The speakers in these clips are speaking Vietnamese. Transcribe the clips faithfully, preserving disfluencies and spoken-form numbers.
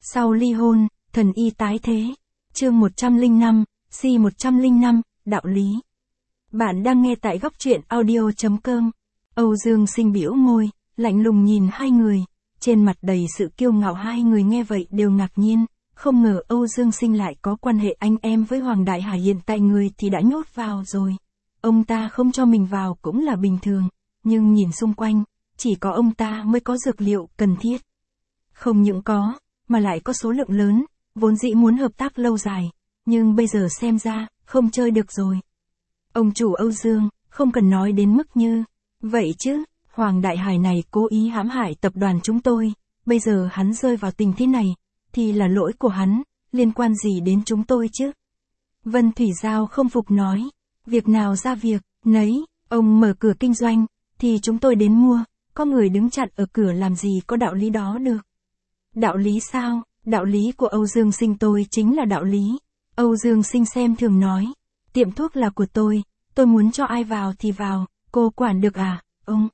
Sau ly hôn, thần y tái thế. Chương một trăm lẻ năm, C một trăm lẻ năm, đạo lý. Bạn đang nghe tại góc truyện audio chấm com. Âu Dương Sinh bĩu môi, lạnh lùng nhìn hai người, trên mặt đầy sự kiêu ngạo. Hai người nghe vậy đều ngạc nhiên, không ngờ Âu Dương Sinh lại có quan hệ anh em với Hoàng Đại Hải. Hiện tại người thì đã nhốt vào rồi. Ông ta không cho mình vào cũng là bình thường, nhưng nhìn xung quanh, chỉ có ông ta mới có dược liệu cần thiết. Không những có, mà lại có số lượng lớn, vốn dĩ muốn hợp tác lâu dài, nhưng bây giờ xem ra, không chơi được rồi. Ông chủ Âu Dương, không cần nói đến mức như vậy chứ, Hoàng Đại Hải này cố ý hãm hại tập đoàn chúng tôi, bây giờ hắn rơi vào tình thế này, thì là lỗi của hắn, liên quan gì đến chúng tôi chứ? Vân Thủy Giao không phục nói, việc nào ra việc, nấy, ông mở cửa kinh doanh, thì chúng tôi đến mua, có người đứng chặn ở cửa làm gì có đạo lý đó được. Đạo lý sao? Đạo lý của Âu Dương Sinh tôi chính là đạo lý. Âu Dương Sinh xem thường nói, tiệm thuốc là của tôi, tôi muốn cho ai vào thì vào, cô quản được à, ông?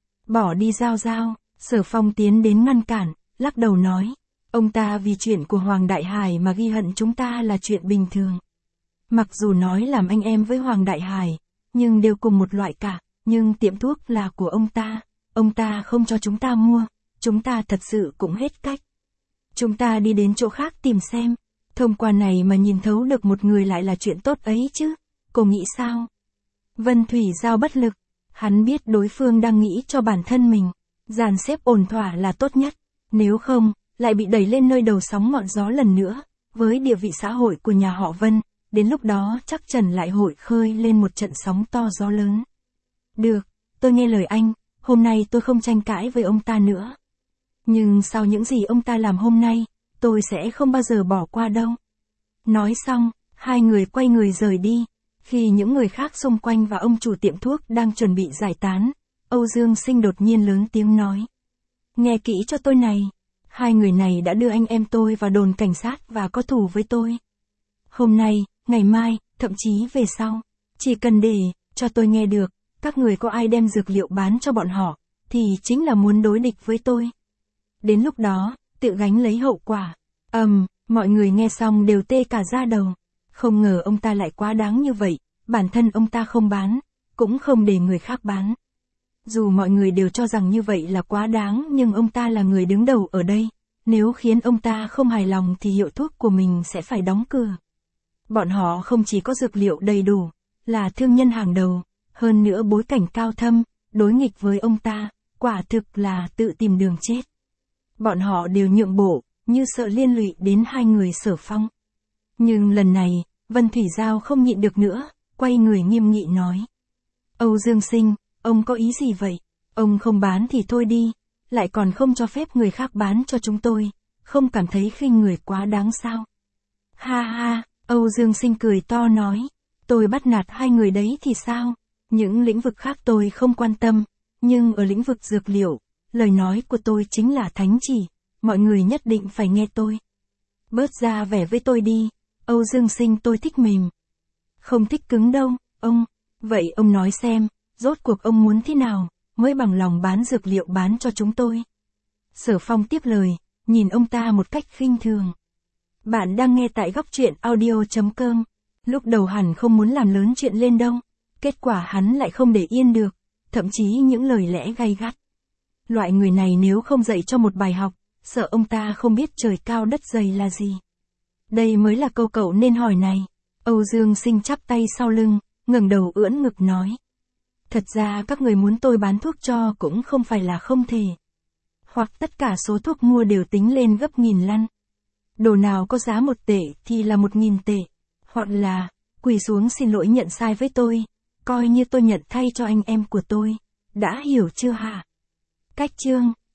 Bỏ đi Giao Giao. Sở Phong tiến đến ngăn cản, lắc đầu nói, ông ta vì chuyện của Hoàng Đại Hải mà ghi hận chúng ta là chuyện bình thường. Mặc dù nói làm anh em với Hoàng Đại Hải, nhưng đều cùng một loại cả, nhưng tiệm thuốc là của ông ta, ông ta không cho chúng ta mua, chúng ta thật sự cũng hết cách. Chúng ta đi đến chỗ khác tìm xem, thông qua này mà nhìn thấu được một người lại là chuyện tốt ấy chứ, cô nghĩ sao? Vân Thủy Giao bất lực, hắn biết đối phương đang nghĩ cho bản thân mình, dàn xếp ổn thỏa là tốt nhất, nếu không, lại bị đẩy lên nơi đầu sóng ngọn gió lần nữa, với địa vị xã hội của nhà họ Vân, đến lúc đó chắc Trần lại hội khơi lên một trận sóng to gió lớn. Được, tôi nghe lời anh, hôm nay tôi không tranh cãi với ông ta nữa. Nhưng sau những gì ông ta làm hôm nay, tôi sẽ không bao giờ bỏ qua đâu. Nói xong, hai người quay người rời đi. Khi những người khác xung quanh và ông chủ tiệm thuốc đang chuẩn bị giải tán, Âu Dương Sinh đột nhiên lớn tiếng nói. Nghe kỹ cho tôi này, hai người này đã đưa anh em tôi vào đồn cảnh sát và có thù với tôi. Hôm nay, ngày mai, thậm chí về sau, chỉ cần để cho tôi nghe được, các người có ai đem dược liệu bán cho bọn họ, thì chính là muốn đối địch với tôi. Đến lúc đó, tự gánh lấy hậu quả. Ầm, um, mọi người nghe xong đều tê cả da đầu. Không ngờ ông ta lại quá đáng như vậy, bản thân ông ta không bán, cũng không để người khác bán. Dù mọi người đều cho rằng như vậy là quá đáng, nhưng ông ta là người đứng đầu ở đây, nếu khiến ông ta không hài lòng thì hiệu thuốc của mình sẽ phải đóng cửa. Bọn họ không chỉ có dược liệu đầy đủ, là thương nhân hàng đầu, hơn nữa bối cảnh cao thâm, đối nghịch với ông ta, quả thực là tự tìm đường chết. Bọn họ đều nhượng bộ, như sợ liên lụy đến hai người Sở Phong. Nhưng lần này, Vân Thủy Giao không nhịn được nữa, quay người nghiêm nghị nói. Âu Dương Sinh, ông có ý gì vậy? Ông không bán thì thôi đi, lại còn không cho phép người khác bán cho chúng tôi, không cảm thấy khinh người quá đáng sao? Ha ha, Âu Dương Sinh cười to nói, tôi bắt nạt hai người đấy thì sao? Những lĩnh vực khác tôi không quan tâm, nhưng ở lĩnh vực dược liệu, lời nói của tôi chính là thánh chỉ, mọi người nhất định phải nghe tôi. Bớt ra vẻ với tôi đi, Âu Dương Sinh tôi thích mềm. Không thích cứng đâu, ông. Vậy ông nói xem, rốt cuộc ông muốn thế nào, mới bằng lòng bán dược liệu bán cho chúng tôi. Sở Phong tiếp lời, nhìn ông ta một cách khinh thường. Bạn đang nghe tại góc truyện audio chấm com. Lúc đầu hẳn không muốn làm lớn chuyện lên đâu, kết quả hắn lại không để yên được, thậm chí những lời lẽ gay gắt. Loại người này nếu không dạy cho một bài học, sợ ông ta không biết trời cao đất dày là gì. Đây mới là câu cậu nên hỏi này. Âu Dương Sinh chắp tay sau lưng, ngẩng đầu ưỡn ngực nói. Thật ra các người muốn tôi bán thuốc cho cũng không phải là không thể. Hoặc tất cả số thuốc mua đều tính lên gấp nghìn lăn. Đồ nào có giá một tệ thì là một nghìn tệ. Hoặc là, quỳ xuống xin lỗi nhận sai với tôi, coi như tôi nhận thay cho anh em của tôi. Đã hiểu chưa hả? Cách chương